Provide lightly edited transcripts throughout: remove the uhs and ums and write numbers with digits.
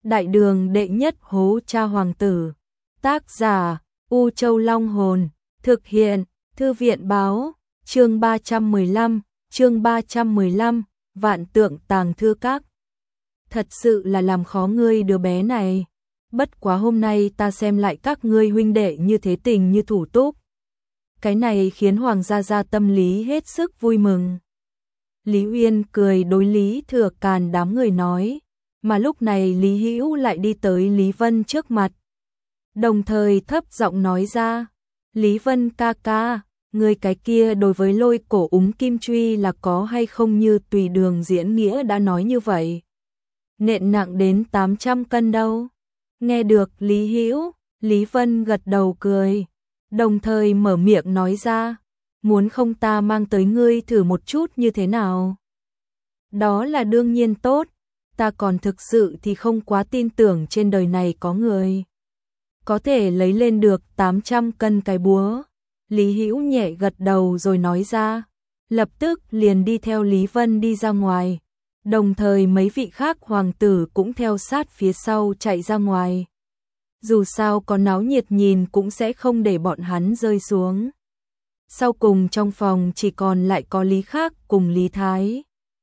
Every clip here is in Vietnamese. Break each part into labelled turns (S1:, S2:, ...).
S1: Đại đường đệ nhất hố cha hoàng tử. Tác giả U Châu Long Hồn. Thực hiện Thư viện Báo. Chương 315, Vạn Tượng Tàng Thư Các. Thật sự là làm khó ngươi đứa bé này. Bất quá hôm nay ta xem lại các ngươi huynh đệ như thế tình như thủ túc. Cái này khiến Hoàng gia gia tâm lý hết sức vui mừng. Lý Uyên cười đối Lý Thừa Càn đám người nói, mà lúc này Lý Hữu lại đi tới Lý Vân trước mặt. Đồng thời thấp giọng nói ra, Lý Vân ca ca, người cái kia đối với Lôi Cổ Úng Kim Truy là có hay không như Tùy Đường diễn nghĩa đã nói như vậy. Nện nặng đến 800 cân đâu. Nghe được Lý Hữu, Lý Vân gật đầu cười, đồng thời mở miệng nói ra, muốn không ta mang tới ngươi thử một chút như thế nào? Đó là đương nhiên tốt, ta còn thực sự thì không quá tin tưởng trên đời này có người có thể lấy lên được 800 cân cái búa. Lý Hữu nhẹ gật đầu rồi nói ra, lập tức liền đi theo Lý Vân đi ra ngoài, đồng thời mấy vị khác hoàng tử cũng theo sát phía sau chạy ra ngoài. Dù sao có náo nhiệt nhìn cũng sẽ không để bọn hắn rơi xuống. Sau cùng trong phòng chỉ còn lại có Lý Khác cùng Lý Thái,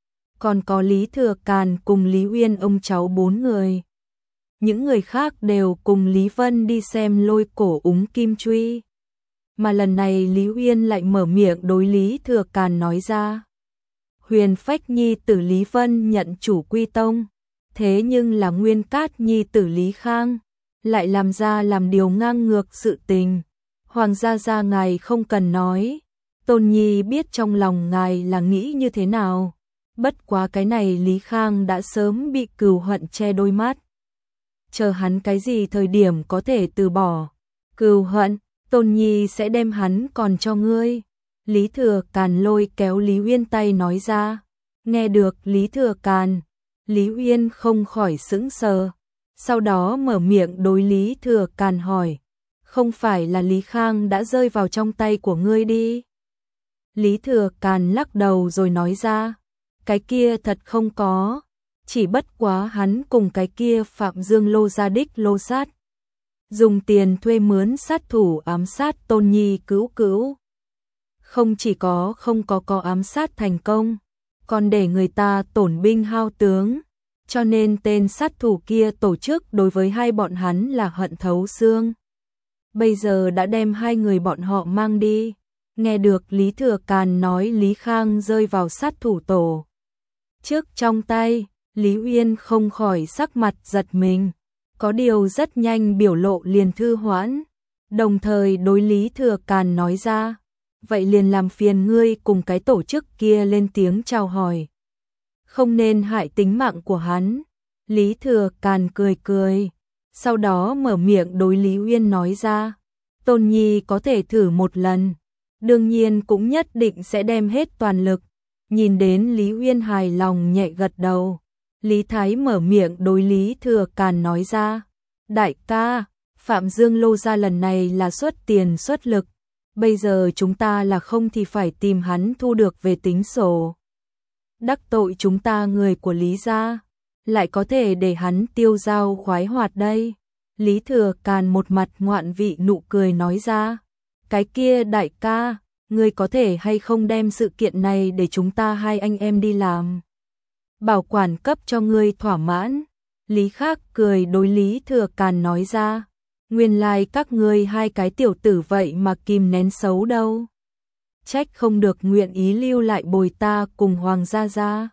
S1: còn có Lý Thừa Càn cùng Lý Uyên ông cháu 4 người. Những người khác đều cùng Lý Vân đi xem Lôi Cổ Úng Kim Truy. Mà lần này Lý Uyên lại mở miệng đối Lý Thừa Càn nói ra, Huyền Phách nhi tử Lý Vân nhận chủ quy tông, thế nhưng là Nguyên Cát nhi tử Lý Khang lại làm ra làm điều ngang ngược sự tình. Hoàng gia gia ngài không cần nói, Tôn Nhi biết trong lòng ngài là nghĩ như thế nào. Bất quá cái này Lý Khang đã sớm bị cừu hận che đôi mắt. Chờ hắn cái gì thời điểm có thể từ bỏ cừu hận, Tôn Nhi sẽ đem hắn còn cho ngươi. Lý Thừa Càn lôi kéo Lý Uyên tay nói ra. Nghe được Lý Thừa Càn, Lý Uyên không khỏi sững sờ. Sau đó mở miệng đối Lý Thừa Càn hỏi, không phải là Lý Khang đã rơi vào trong tay của ngươi đi? Lý Thừa Càn lắc đầu rồi nói ra, cái kia thật không có, chỉ bất quá hắn cùng cái kia Phạm Dương Lô gia đích lô sát, dùng tiền thuê mướn sát thủ ám sát Tôn Nhi cứu cứu. Không chỉ có không có ám sát thành công, còn để người ta tổn binh hao tướng, cho nên tên sát thủ kia tổ chức đối với hai bọn hắn là hận thấu xương. Bây giờ đã đem hai người bọn họ mang đi. Nghe được Lý Thừa Càn nói Lý Khang rơi vào sát thủ tổ trước trong tay, Lý Uyên không khỏi sắc mặt giật mình, có điều rất nhanh biểu lộ liền thư hoãn, đồng thời đối Lý Thừa Càn nói ra, vậy liền làm phiền ngươi cùng cái tổ chức kia lên tiếng chào hỏi, không nên hại tính mạng của hắn. Lý Thừa Càn cười cười, sau đó mở miệng đối Lý Uyên nói ra, Tôn Nhi có thể thử một lần, đương nhiên cũng nhất định sẽ đem hết toàn lực. Nhìn đến Lý Uyên hài lòng nhẹ gật đầu, Lý Thái mở miệng đối Lý Thừa Càn nói ra, đại ca, Phạm Dương Lô gia lần này là xuất tiền xuất lực, bây giờ chúng ta là không thì phải tìm hắn thu được về tính sổ. Đắc tội chúng ta người của Lý gia, lại có thể để hắn tiêu dao khoái hoạt đây. Lý Thừa Càn một mặt ngoạn vị nụ cười nói ra, cái kia đại ca, ngươi có thể hay không đem sự kiện này để chúng ta hai anh em đi làm, bảo quản cấp cho ngươi thỏa mãn. Lý Khác cười đối Lý Thừa Càn nói ra, nguyên lai các ngươi hai cái tiểu tử vậy mà kìm nén xấu đâu, trách không được nguyện ý lưu lại bồi ta cùng Hoàng gia gia.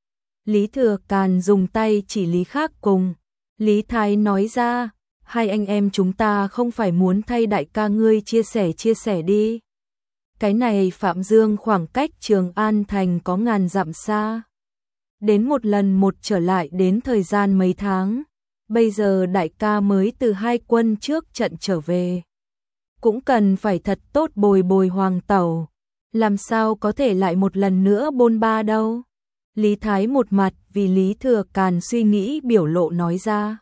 S1: Lý Thừa Càn dùng tay chỉ Lý Khác cùng Lý Thái nói ra, hai anh em chúng ta không phải muốn thay đại ca ngươi chia sẻ đi. Cái này Phạm Dương khoảng cách Trường An Thành có ngàn dặm xa, đến một lần một trở lại đến thời gian mấy tháng, bây giờ đại ca mới từ hai quân trước trận trở về, cũng cần phải thật tốt bồi Hoàng tẩu, làm sao có thể lại một lần nữa bôn ba đâu. Lý Thái một mặt vì Lý Thừa Càn suy nghĩ biểu lộ nói ra.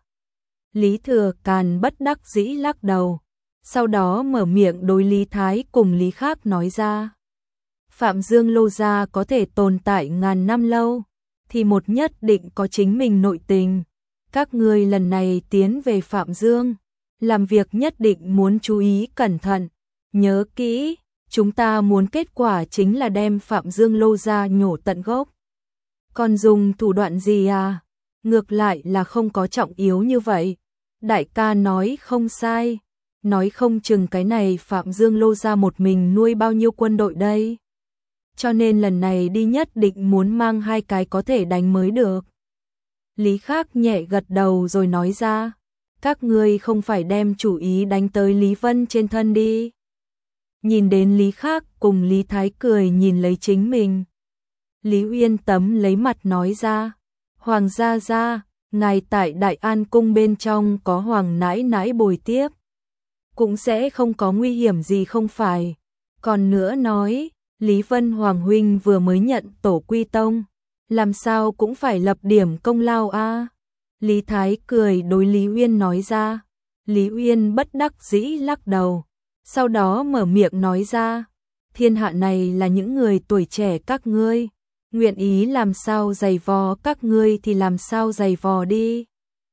S1: Lý Thừa Càn bất đắc dĩ lắc đầu, sau đó mở miệng đối Lý Thái cùng Lý Khác nói ra, Phạm Dương Lô gia có thể tồn tại ngàn năm lâu, thì một nhất định có chính mình nội tình, các ngươi lần này tiến về Phạm Dương, làm việc nhất định muốn chú ý cẩn thận, nhớ kỹ, chúng ta muốn kết quả chính là đem Phạm Dương Lô ra nhổ tận gốc. Còn dùng thủ đoạn gì à? Ngược lại là không có trọng yếu như vậy. Đại ca nói không sai, nói không chừng cái này Phạm Dương Lô ra một mình nuôi bao nhiêu quân đội đây. Cho nên lần này đi nhất định muốn mang 2 cái có thể đánh mới được. Lý Khắc nhẹ gật đầu rồi nói ra, các ngươi không phải đem chủ ý đánh tới Lý Vân trên thân đi. Nhìn đến Lý Khắc cùng Lý Thái cười nhìn lấy chính mình. Lý Uyên tấm lấy mặt nói ra, Hoàng gia gia, ngài tại Đại An cung bên trong có Hoàng nãi nãi bồi tiếp, cũng sẽ không có nguy hiểm gì không phải. Còn nữa nói, Lý Vân Hoàng huynh vừa mới nhận tổ quy tông, làm sao cũng phải lập điểm công lao a. Lý Thái cười đối Lý Uyên nói ra. Lý Uyên bất đắc dĩ lắc đầu, sau đó mở miệng nói ra, thiên hạ này là những người tuổi trẻ các ngươi, nguyện ý làm sao giày vò các ngươi thì làm sao giày vò đi.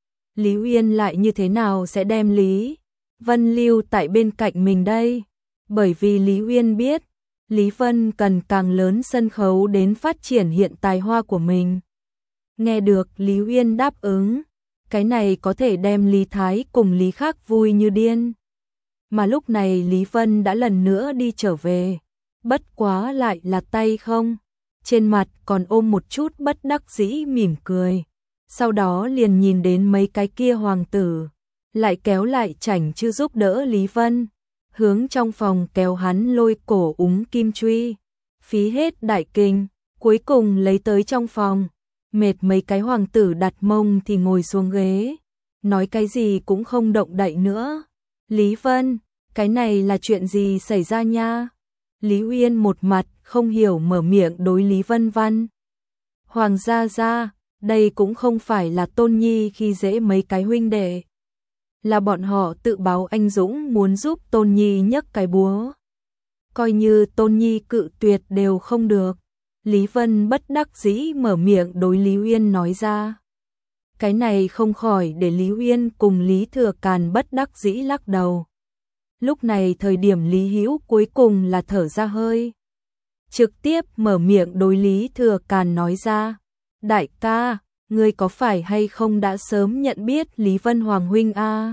S1: Lý Uyên lại như thế nào sẽ đem Lý Vân lưu tại bên cạnh mình đây? Bởi vì Lý Uyên biết, Lý Vân cần càng lớn sân khấu đến phát triển hiện tài hoa của mình. Nghe được Lý Uyên đáp ứng, cái này có thể đem Lý Thái cùng Lý Khắc vui như điên. Mà lúc này Lý Vân đã lần nữa đi trở về, bất quá lại là tay không, trên mặt còn ôm một chút bất đắc dĩ mỉm cười. Sau đó liền nhìn đến mấy cái kia hoàng tử, lại kéo lại chảnh chư giúp đỡ Lý Vân, hướng trong phòng kéo hắn lôi cổ úng kim truy, phí hết đại kinh, cuối cùng lấy tới trong phòng. Mệt mấy cái hoàng tử đặt mông thì ngồi xuống ghế, nói cái gì cũng không động đậy nữa. Lý Vân, cái này là chuyện gì xảy ra nha? Lý Uyên một mặt không hiểu mở miệng đối Lý Vân Văn. Hoàng gia gia, đây cũng không phải là Tôn Nhi khi dễ mấy cái huynh đệ, là bọn họ tự báo anh dũng muốn giúp Tôn Nhi nhấc cái búa. Coi như Tôn Nhi cự tuyệt đều không được. Lý Vân bất đắc dĩ mở miệng đối Lý Uyên nói ra. Cái này không khỏi để Lý Uyên cùng Lý Thừa Càn bất đắc dĩ lắc đầu. Lúc này thời điểm Lý Hữu cuối cùng là thở ra hơi, trực tiếp mở miệng đối Lý Thừa Càn nói ra, đại ca, ngươi có phải hay không đã sớm nhận biết Lý Vân Hoàng huynh a?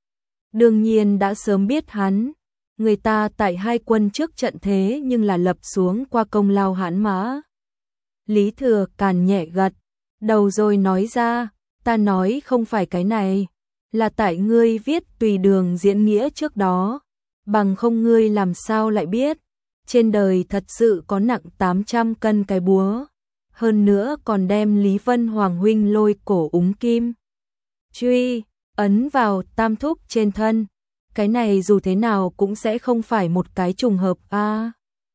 S1: Đương nhiên đã sớm biết hắn, người ta tại 2 quân trước trận thế nhưng là lập xuống qua công lao hãn mã. Lý Thừa Càn nhẹ gật đầu rồi nói ra, ta nói không phải cái này, là tại ngươi viết tùy đường diễn nghĩa trước đó, bằng không ngươi làm sao lại biết, trên đời thật sự có nặng 800 cân cái búa, hơn nữa còn đem Lý Vân Hoàng huynh lôi cổ úng kim truy ấn vào tam thúc trên thân, cái này dù thế nào cũng sẽ không phải một cái trùng hợp a.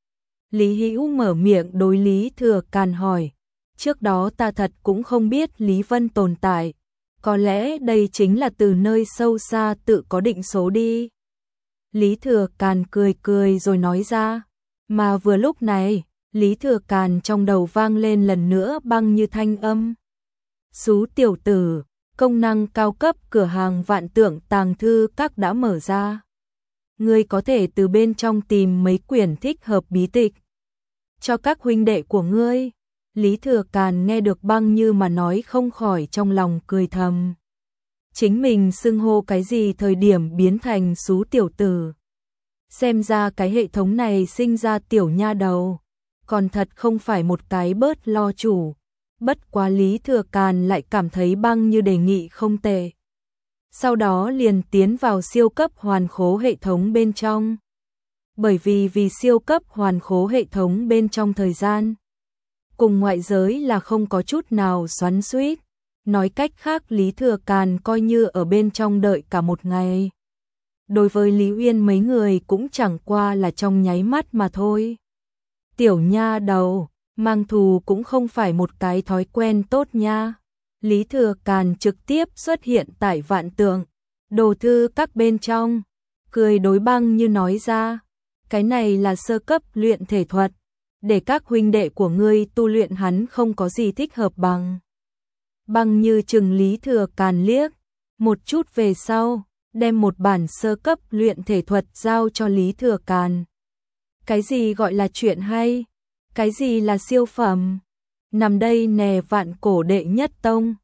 S1: Lý Hữu mở miệng đối Lý Thừa Càn hỏi, trước đó ta thật cũng không biết Lý Vân tồn tại, có lẽ đây chính là từ nơi sâu xa tự có định số đi. Lý Thừa Càn cười cười rồi nói ra, mà vừa lúc này, Lý Thừa Càn trong đầu vang lên lần nữa băng như thanh âm. Xú tiểu tử, công năng cao cấp cửa hàng Vạn Tượng Tàng Thư Các đã mở ra. Ngươi có thể từ bên trong tìm mấy quyển thích hợp bí tịch cho các huynh đệ của ngươi. Lý Thừa Càn nghe được băng như mà nói không khỏi trong lòng cười thầm. Chính mình xưng hô cái gì thời điểm biến thành xú tiểu tử. Xem ra cái hệ thống này sinh ra tiểu nha đầu, còn thật không phải một cái bớt lo chủ. Bất quá Lý Thừa Càn lại cảm thấy băng như đề nghị không tệ. Sau đó liền tiến vào siêu cấp hoàn khố hệ thống bên trong. Bởi vì siêu cấp hoàn khố hệ thống bên trong thời gian cùng ngoại giới là không có chút nào xoắn xuýt. Nói cách khác Lý Thừa Càn coi như ở bên trong đợi cả một ngày. Đối với Lý Uyên mấy người cũng chẳng qua là trong nháy mắt mà thôi. Tiểu nha đầu, mang thù cũng không phải một cái thói quen tốt nha. Lý Thừa Càn trực tiếp xuất hiện tại Vạn Tượng Đồ Thư Các bên trong, cười đối băng như nói ra, cái này là sơ cấp luyện thể thuật, để các huynh đệ của ngươi tu luyện hắn không có gì thích hợp bằng. Băng Như chừng Lý Thừa Càn liếc, một chút về sau, đem một bản sơ cấp luyện thể thuật giao cho Lý Thừa Càn. Cái gì gọi là chuyện hay? Cái gì là siêu phẩm? Nằm đây nè, Vạn Cổ đệ nhất tông.